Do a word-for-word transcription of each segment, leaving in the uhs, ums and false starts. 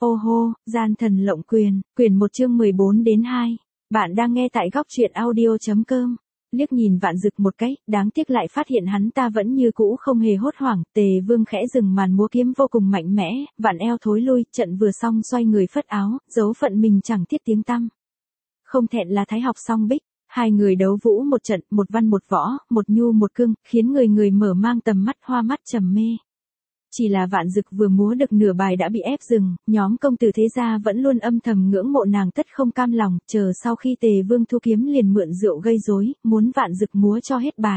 Ô hô, gian thần lộng quyền, quyển một chương mười bốn đến hai. Bạn đang nghe tại góc truyện audio.com. Liếc nhìn Vạn Dực một cái, đáng tiếc lại phát hiện hắn ta vẫn như cũ không hề hốt hoảng. Tề Vương khẽ dừng màn múa kiếm vô cùng mạnh mẽ, vạn eo thối lui, trận vừa xong xoay người phất áo, dấu phận mình chẳng thiết tiếng tăm. Không thẹn là thái học song bích. Hai người đấu vũ một trận, một văn một võ, một nhu một cương, khiến người người mở mang tầm mắt, hoa mắt trầm mê. Chỉ là Vạn Dực vừa múa được nửa bài đã bị ép dừng, nhóm công tử thế gia vẫn luôn âm thầm ngưỡng mộ nàng tất không cam lòng, chờ sau khi Tề Vương thu kiếm liền mượn rượu gây rối, muốn Vạn Dực múa cho hết bài.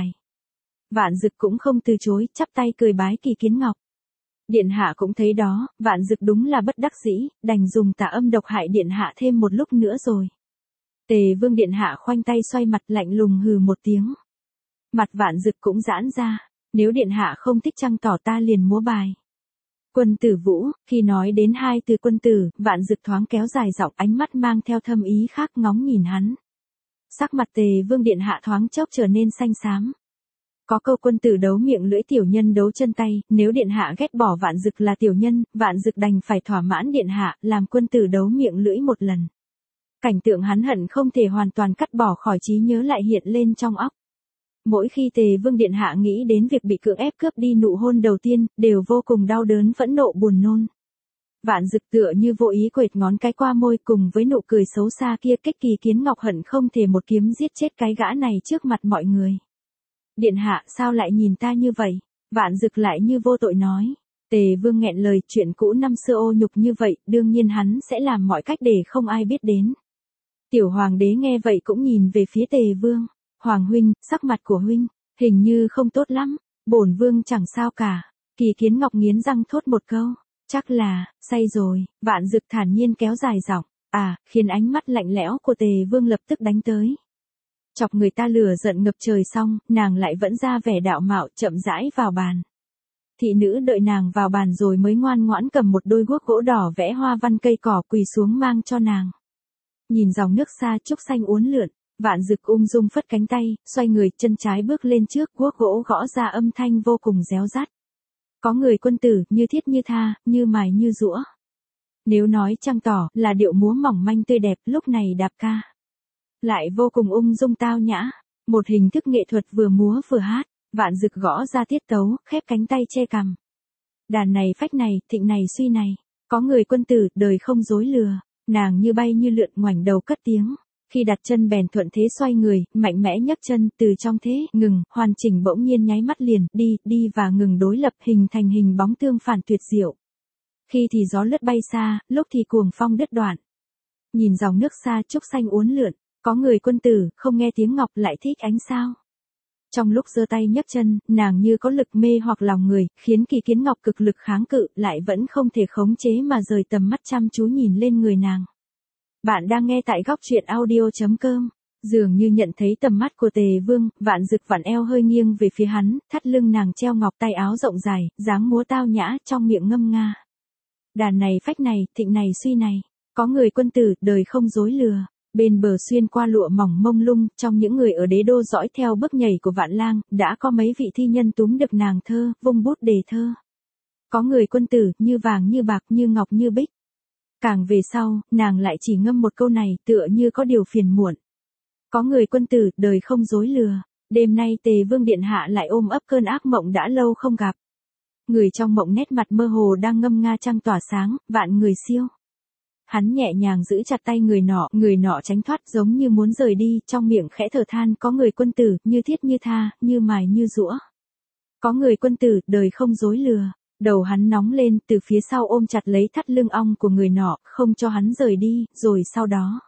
Vạn Dực cũng không từ chối, chắp tay cười bái Kỳ Kiến Ngọc. Điện hạ cũng thấy đó, Vạn Dực đúng là bất đắc dĩ, đành dùng tà âm độc hại điện hạ thêm một lúc nữa rồi. Tề Vương điện hạ khoanh tay xoay mặt lạnh lùng hừ một tiếng. Mặt Vạn Dực cũng giãn ra. Nếu điện hạ không thích trăng tỏ ta liền múa bài. Quân tử Vũ, khi nói đến hai từ quân tử, Vạn Dực thoáng kéo dài giọng, ánh mắt mang theo thâm ý khác ngóng nhìn hắn. Sắc mặt Tề Vương điện hạ thoáng chốc trở nên xanh xám. Có câu quân tử đấu miệng lưỡi tiểu nhân đấu chân tay, nếu điện hạ ghét bỏ Vạn Dực là tiểu nhân, Vạn Dực đành phải thỏa mãn điện hạ, làm quân tử đấu miệng lưỡi một lần. Cảnh tượng hắn hận không thể hoàn toàn cắt bỏ khỏi trí nhớ lại hiện lên trong óc. Mỗi khi Tề Vương điện hạ nghĩ đến việc bị cưỡng ép cướp đi nụ hôn đầu tiên, đều vô cùng đau đớn phẫn nộ buồn nôn. Vạn Dực tựa như vô ý quệt ngón cái qua môi, cùng với nụ cười xấu xa kia, kích Kỳ Kiến Ngọc hận không thể một kiếm giết chết cái gã này trước mặt mọi người. Điện hạ, sao lại nhìn ta như vậy? Vạn Dực lại như vô tội nói. Tề Vương nghẹn lời, chuyện cũ năm xưa ô nhục như vậy, đương nhiên hắn sẽ làm mọi cách để không ai biết đến. Tiểu hoàng đế nghe vậy cũng nhìn về phía Tề Vương. Hoàng huynh, sắc mặt của huynh, hình như không tốt lắm, bổn vương chẳng sao cả. Kỳ Kiến Ngọc nghiến răng thốt một câu, chắc là, say rồi. Vạn Dực thản nhiên kéo dài giọng, à, khiến ánh mắt lạnh lẽo của Tề Vương lập tức đánh tới. Chọc người ta lửa giận ngập trời xong, nàng lại vẫn ra vẻ đạo mạo, chậm rãi vào bàn. Thị nữ đợi nàng vào bàn rồi mới ngoan ngoãn cầm một đôi guốc gỗ đỏ vẽ hoa văn cây cỏ quỳ xuống mang cho nàng. Nhìn dòng nước xa trúc xanh uốn lượn, Vạn Dực ung dung phất cánh tay, xoay người, chân trái bước lên trước, guốc gỗ gõ ra âm thanh vô cùng réo rắt. Có người quân tử, như thiết như tha, như mài như giũa. Nếu nói trăng tỏ là điệu múa mỏng manh tươi đẹp, lúc này đạp ca lại vô cùng ung dung tao nhã, một hình thức nghệ thuật vừa múa vừa hát. Vạn Dực gõ ra tiết tấu, khép cánh tay che cằm. Đàn này phách này, thịnh này suy này, có người quân tử, đời không dối lừa. Nàng như bay như lượn, ngoảnh đầu cất tiếng. Khi đặt chân bèn thuận thế xoay người, mạnh mẽ nhấc chân, từ trong thế, ngừng, hoàn chỉnh bỗng nhiên nháy mắt liền, đi, đi và ngừng đối lập, hình thành hình bóng tương phản tuyệt diệu. Khi thì gió lướt bay xa, lúc thì cuồng phong đứt đoạn. Nhìn dòng nước xa trúc xanh uốn lượn, có người quân tử, không nghe tiếng ngọc lại thích ánh sao. Trong lúc giơ tay nhấc chân, nàng như có lực mê hoặc lòng người, khiến Kỳ Kiến Ngọc cực lực kháng cự, lại vẫn không thể khống chế mà rời tầm mắt chăm chú nhìn lên người nàng. Bạn đang nghe tại góc truyện audio.com. Dường như nhận thấy tầm mắt của Tề Vương, Vạn Dực vặn eo hơi nghiêng về phía hắn, thắt lưng nàng treo ngọc, tay áo rộng dài, dáng múa tao nhã, trong miệng ngâm nga. Đàn này phách này, thịnh này suy này, có người quân tử, đời không dối lừa. Bên bờ xuyên qua lụa mỏng mông lung, trong những người ở đế đô dõi theo bước nhảy của Vạn Lang, đã có mấy vị thi nhân túm được nàng thơ, vung bút đề thơ. Có người quân tử, như vàng như bạc, như ngọc như bích. Càng về sau, nàng lại chỉ ngâm một câu này, tựa như có điều phiền muộn. Có người quân tử, đời không dối lừa. Đêm nay Tề Vương điện hạ lại ôm ấp cơn ác mộng đã lâu không gặp. Người trong mộng nét mặt mơ hồ đang ngâm nga trăng tỏa sáng, vạn người siêu. Hắn nhẹ nhàng giữ chặt tay người nọ, người nọ tránh thoát giống như muốn rời đi, trong miệng khẽ thở than, có người quân tử, như thiết như tha, như mài như giũa. Có người quân tử, đời không dối lừa. Đầu hắn nóng lên, từ phía sau ôm chặt lấy thắt lưng ong của người nọ, không cho hắn rời đi, rồi sau đó.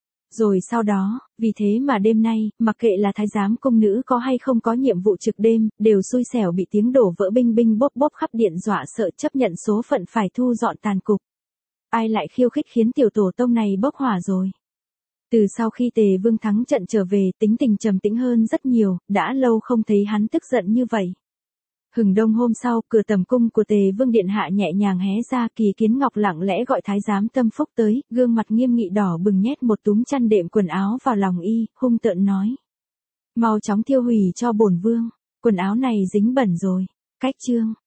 Rồi sau đó, vì thế mà đêm nay, mặc kệ là thái giám cung nữ có hay không có nhiệm vụ trực đêm, đều xui xẻo bị tiếng đổ vỡ binh binh bốp bốp khắp điện dọa sợ, chấp nhận số phận phải thu dọn tàn cục. Ai lại khiêu khích khiến tiểu tổ tông này bốc hỏa rồi. Từ sau khi Tề Vương thắng trận trở về, tính tình trầm tĩnh hơn rất nhiều, đã lâu không thấy hắn tức giận như vậy. Hừng đông hôm sau, cửa tầm cung của Tề Vương điện hạ nhẹ nhàng hé ra, Kỳ Kiến Ngọc lặng lẽ gọi thái giám Tâm Phúc tới, gương mặt nghiêm nghị đỏ bừng nhét một túm chăn đệm quần áo vào lòng y, hung tợn nói: "Mau chóng tiêu hủy cho bổn vương, quần áo này dính bẩn rồi." Cách chương